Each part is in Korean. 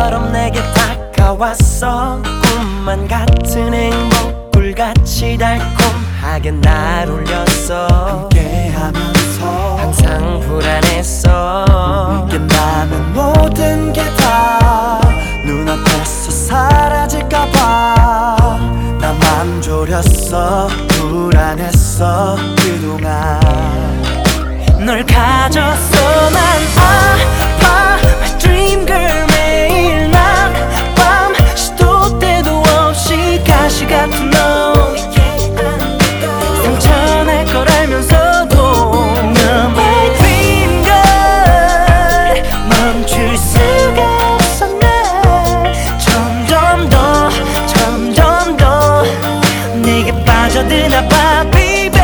별처럼 내게 다가왔어. 꿈만 같은 행복 불같이 달콤하게 날 울렸어. 함께하면서 항상 불안했어. 끝나면 모든 게 다 눈앞에서 사라질까봐 나만 졸였어. 불안했어 그동안. 널 가졌어. 난 아파 My dream girl. 매일 낮 밤 시도 때도 없이 가시 같은 너. 상처낼 걸 알면서도 난 My dream girl. 멈출 수가 없어. 난 점점 더 내게 빠져드나 봐 baby.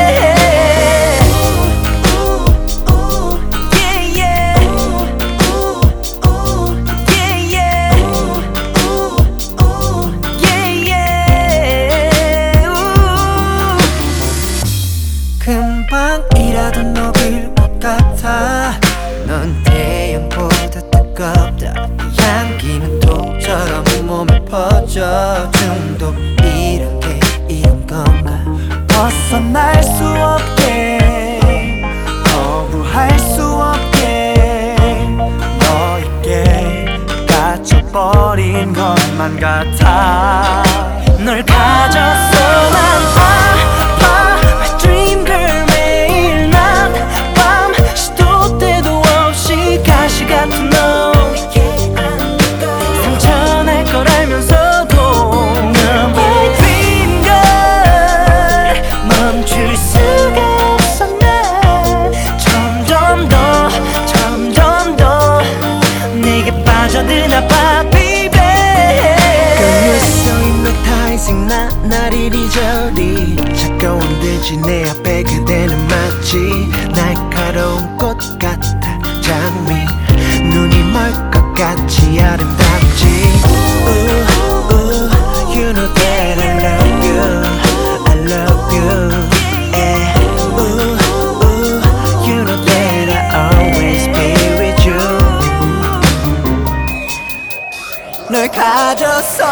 금방이라도 녹을 것 같아. 넌 태양보다 뜨겁다. 향기는 독처럼 몸에 퍼져. 중독이란 게 이런 건가. 벗어날 수 없게 거부할 수 없게 너에게 갇혀버린 것만 같아. 널 가졌어. 난 아파 My dream girl. 매일 낮 밤 시도 때도 없이 가시 같은 너. 상처낼 걸 알면서도 난 My dream girl. 멈출 수가 없어. 난 점점 더 내게 빠져드나 봐 baby. hypnotizing 날 이리저리 차가운 듯이 내 앞에 그대는 마치 날카로운 꽃 같아. 장미 눈이 멀 것 같이 아름답지. You know that I love you. I love you. Yeah. You know that I always be with you. 널 가졌어.